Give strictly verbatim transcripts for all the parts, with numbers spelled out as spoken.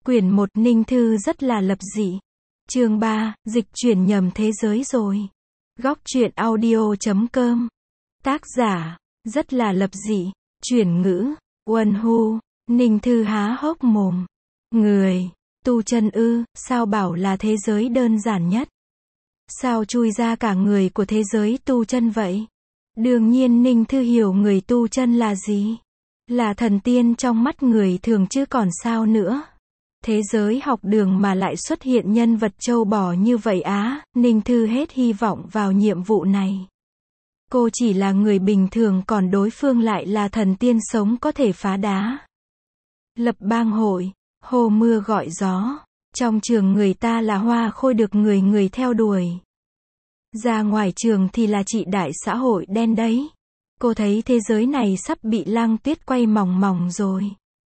Quyển một Ninh Thư rất là lập dị. Chương ba, dịch chuyển nhầm thế giới rồi. Góc truyện audio chấm com. Tác giả, rất là lập dị. Chuyển ngữ, Uân Hu. Ninh Thư há hốc mồm. Người, tu chân ư, sao bảo là thế giới đơn giản nhất? Sao chui ra cả người của thế giới tu chân vậy? Đương nhiên Ninh Thư hiểu người tu chân là gì. Là thần tiên trong mắt người thường chứ còn sao nữa. Thế giới học đường mà lại xuất hiện nhân vật trâu bò như vậy á, Ninh Thư hết hy vọng vào nhiệm vụ này. Cô chỉ là người bình thường còn đối phương lại là thần tiên sống có thể phá đá. Lập bang hội, hô mưa gọi gió, trong trường người ta là hoa khôi được người người theo đuổi. Ra ngoài trường thì là chị đại xã hội đen đấy. Cô thấy thế giới này sắp bị Lăng Tuyết quay mòng mòng rồi.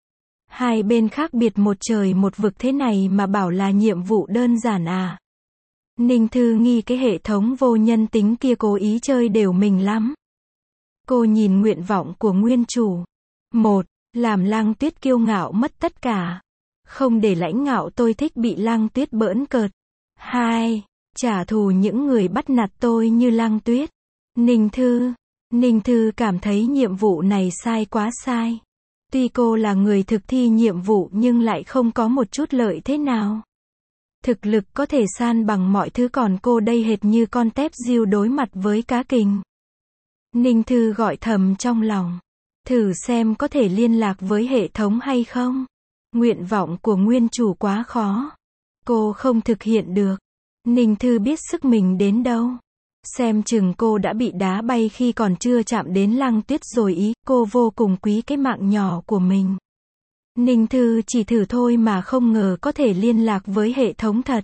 Hai bên khác biệt một trời một vực thế này mà bảo là nhiệm vụ đơn giản à? Ninh Thư nghi cái hệ thống vô nhân tính kia cố ý chơi đều mình lắm. Cô nhìn nguyện vọng của nguyên chủ. Một, làm Lăng Tuyết kiêu ngạo mất tất cả. Không để lãnh ngạo tôi thích bị Lăng Tuyết bỡn cợt. Hai, trả thù những người bắt nạt tôi như Lăng Tuyết. Ninh Thư, Ninh Thư cảm thấy nhiệm vụ này sai quá sai. Tuy cô là người thực thi nhiệm vụ nhưng lại không có một chút lợi thế nào. Thực lực có thể san bằng mọi thứ còn cô đây hệt như con tép diêu đối mặt với cá kình. Ninh Thư gọi thầm trong lòng. Thử xem có thể liên lạc với hệ thống hay không. Nguyện vọng của nguyên chủ quá khó. Cô không thực hiện được. Ninh Thư biết sức mình đến đâu. Xem chừng cô đã bị đá bay khi còn chưa chạm đến Lăng Tuyết rồi ý, cô vô cùng quý cái mạng nhỏ của mình. Ninh Thư chỉ thử thôi mà không ngờ có thể liên lạc với hệ thống thật.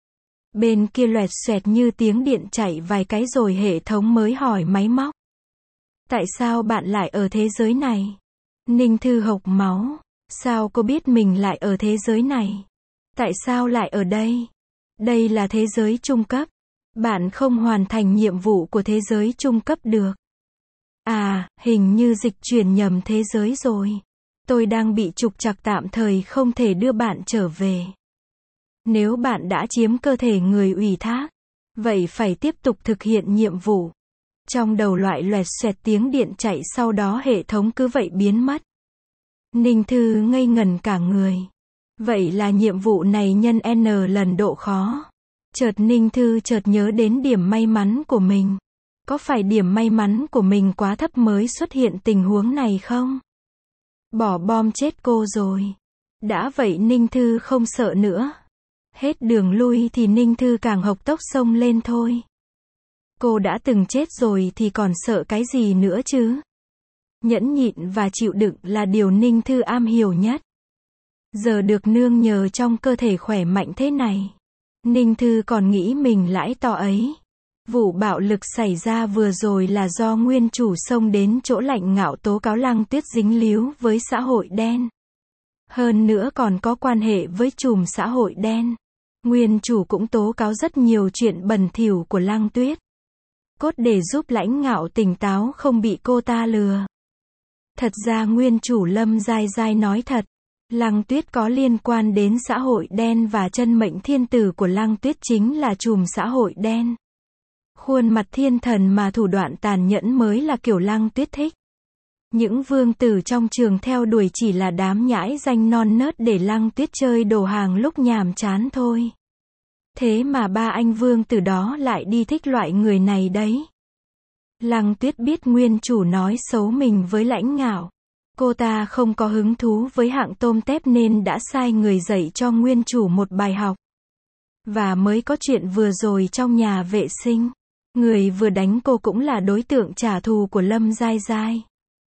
Bên kia loẹt xoẹt như tiếng điện chạy vài cái rồi hệ thống mới hỏi máy móc. Tại sao bạn lại ở thế giới này? Ninh Thư hộc máu. Sao cô biết mình lại ở thế giới này? Tại sao lại ở đây? Đây là thế giới trung cấp. Bạn không hoàn thành nhiệm vụ của thế giới trung cấp được. À, hình như dịch chuyển nhầm thế giới rồi. Tôi đang bị trục trặc tạm thời không thể đưa bạn trở về. Nếu bạn đã chiếm cơ thể người ủy thác, vậy phải tiếp tục thực hiện nhiệm vụ. Trong đầu loại loẹt xoẹt tiếng điện chạy sau đó hệ thống cứ vậy biến mất. Ninh Thư ngây ngần cả người. Vậy là nhiệm vụ này nhân N lần độ khó. Chợt Ninh Thư chợt nhớ đến điểm may mắn của mình. Có phải điểm may mắn của mình quá thấp mới xuất hiện tình huống này không? Bỏ bom chết cô rồi. Đã vậy Ninh Thư không sợ nữa. Hết đường lui thì Ninh Thư càng hộc tốc xông lên thôi. Cô đã từng chết rồi thì còn sợ cái gì nữa chứ? Nhẫn nhịn và chịu đựng là điều Ninh Thư am hiểu nhất. Giờ được nương nhờ trong cơ thể khỏe mạnh thế này. Ninh Thư còn nghĩ mình lãi to ấy. Vụ bạo lực xảy ra vừa rồi là do nguyên chủ xông đến chỗ lãnh ngạo tố cáo Lăng Tuyết dính líu với xã hội đen. Hơn nữa còn có quan hệ với chùm xã hội đen. Nguyên chủ cũng tố cáo rất nhiều chuyện bẩn thỉu của Lăng Tuyết. Cốt để giúp lãnh ngạo tỉnh táo không bị cô ta lừa. Thật ra nguyên chủ Lâm Giai Giai nói thật. Lăng Tuyết có liên quan đến xã hội đen và chân mệnh thiên tử của Lăng Tuyết chính là chùm xã hội đen. Khuôn mặt thiên thần mà thủ đoạn tàn nhẫn mới là kiểu Lăng Tuyết thích. Những vương tử trong trường theo đuổi chỉ là đám nhãi danh non nớt để Lăng Tuyết chơi đồ hàng lúc nhàm chán thôi. Thế mà ba anh vương tử đó lại đi thích loại người này đấy. Lăng Tuyết biết nguyên chủ nói xấu mình với lãnh ngạo. Cô ta không có hứng thú với hạng tôm tép nên đã sai người dạy cho nguyên chủ một bài học. Và mới có chuyện vừa rồi trong nhà vệ sinh. Người vừa đánh cô cũng là đối tượng trả thù của Lâm Giai Giai.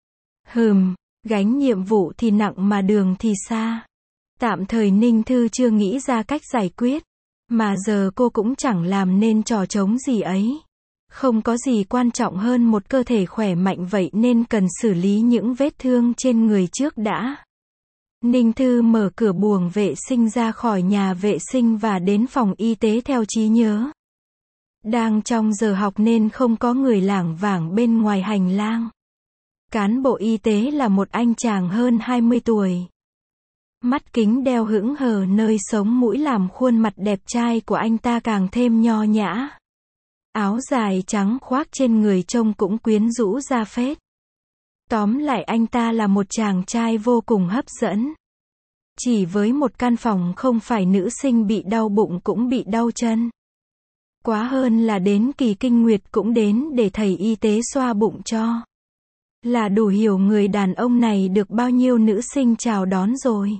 Hừm, gánh nhiệm vụ thì nặng mà đường thì xa. Tạm thời Ninh Thư chưa nghĩ ra cách giải quyết. Mà giờ cô cũng chẳng làm nên trò trống gì ấy. Không có gì quan trọng hơn một cơ thể khỏe mạnh vậy nên cần xử lý những vết thương trên người trước đã. Ninh Thư mở cửa buồng vệ sinh ra khỏi nhà vệ sinh và đến phòng y tế theo trí nhớ. Đang trong giờ học nên không có người lảng vảng bên ngoài hành lang. Cán bộ y tế là một anh chàng hơn hai mươi tuổi. Mắt kính đeo hững hờ nơi sống mũi làm khuôn mặt đẹp trai của anh ta càng thêm nho nhã. Áo dài trắng khoác trên người trông cũng quyến rũ ra phết. Tóm lại anh ta là một chàng trai vô cùng hấp dẫn. Chỉ với một căn phòng không phải nữ sinh bị đau bụng cũng bị đau chân. Quá hơn là đến kỳ kinh nguyệt cũng đến để thầy y tế xoa bụng cho. Là đủ hiểu người đàn ông này được bao nhiêu nữ sinh chào đón rồi.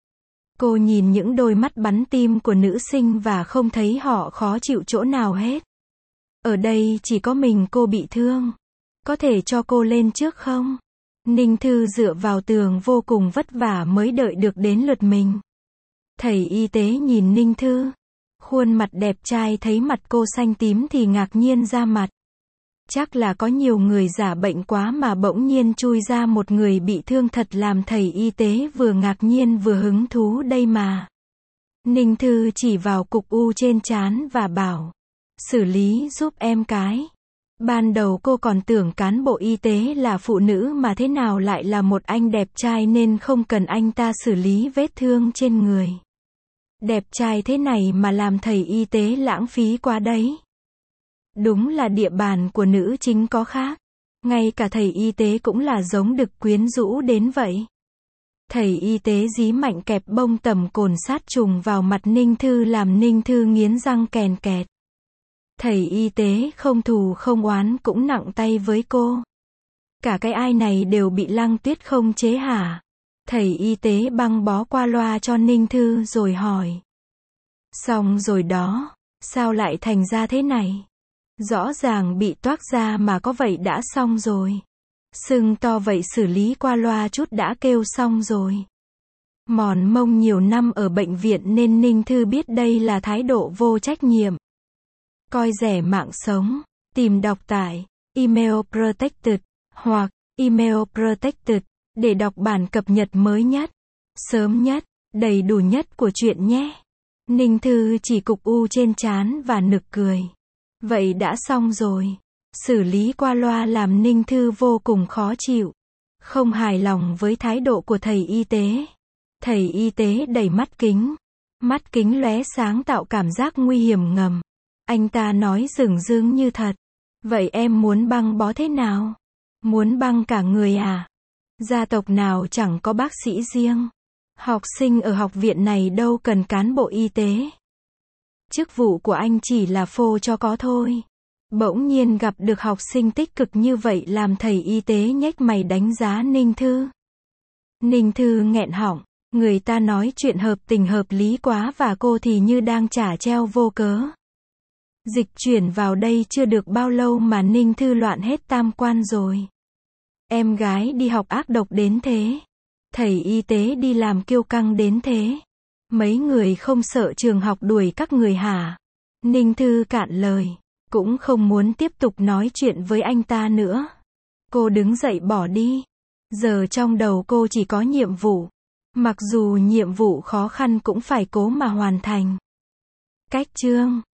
Cô nhìn những đôi mắt bắn tim của nữ sinh và không thấy họ khó chịu chỗ nào hết. Ở đây chỉ có mình cô bị thương. Có thể cho cô lên trước không? Ninh Thư dựa vào tường vô cùng vất vả mới đợi được đến lượt mình. Thầy y tế nhìn Ninh Thư. Khuôn mặt đẹp trai thấy mặt cô xanh tím thì ngạc nhiên ra mặt. Chắc là có nhiều người giả bệnh quá mà bỗng nhiên chui ra một người bị thương thật làm thầy y tế vừa ngạc nhiên vừa hứng thú đây mà. Ninh Thư chỉ vào cục u trên trán và bảo. Xử lý giúp em cái. Ban đầu cô còn tưởng cán bộ y tế là phụ nữ mà thế nào lại là một anh đẹp trai nên không cần anh ta xử lý vết thương trên người. Đẹp trai thế này mà làm thầy y tế lãng phí quá đấy. Đúng là địa bàn của nữ chính có khác. Ngay cả thầy y tế cũng là giống đực quyến rũ đến vậy. Thầy y tế dí mạnh kẹp bông tầm cồn sát trùng vào mặt Ninh Thư làm Ninh Thư nghiến răng kèn kẹt. Thầy y tế không thù không oán cũng nặng tay với cô. Cả cái ai này đều bị Lăng Tuyết không chế hả? Thầy y tế băng bó qua loa cho Ninh Thư rồi hỏi. Xong rồi đó, sao lại thành ra thế này? Rõ ràng bị toác ra mà có vậy đã xong rồi. Sưng to vậy xử lý qua loa chút đã kêu xong rồi. Mòn mông nhiều năm ở bệnh viện nên Ninh Thư biết đây là thái độ vô trách nhiệm. Coi rẻ mạng sống. Tìm đọc tại Email Protected hoặc Email Protected để đọc bản cập nhật mới nhất, sớm nhất, đầy đủ nhất của chuyện nhé. Ninh Thư chỉ cục u trên trán và nực cười. Vậy đã xong rồi. Xử lý qua loa làm Ninh Thư vô cùng khó chịu. Không hài lòng với thái độ của thầy y tế. Thầy y tế đẩy mắt kính. Mắt kính lóe sáng tạo cảm giác nguy hiểm ngầm. Anh ta nói dửng dưng như thật. Vậy em muốn băng bó thế nào? Muốn băng cả người à? Gia tộc nào chẳng có bác sĩ riêng. Học sinh ở học viện này đâu cần cán bộ y tế. Chức vụ của anh chỉ là phô cho có thôi. Bỗng nhiên gặp được học sinh tích cực như vậy làm thầy y tế nhếch mày đánh giá Ninh Thư. Ninh Thư nghẹn họng. Người ta nói chuyện hợp tình hợp lý quá và cô thì như đang trả treo vô cớ. Dịch chuyển vào đây chưa được bao lâu mà Ninh Thư loạn hết tam quan rồi. Em gái đi học ác độc đến thế. Thầy y tế đi làm kiêu căng đến thế. Mấy người không sợ trường học đuổi các người hả? Ninh Thư cạn lời. Cũng không muốn tiếp tục nói chuyện với anh ta nữa. Cô đứng dậy bỏ đi. Giờ trong đầu cô chỉ có nhiệm vụ. Mặc dù nhiệm vụ khó khăn cũng phải cố mà hoàn thành. Cách chương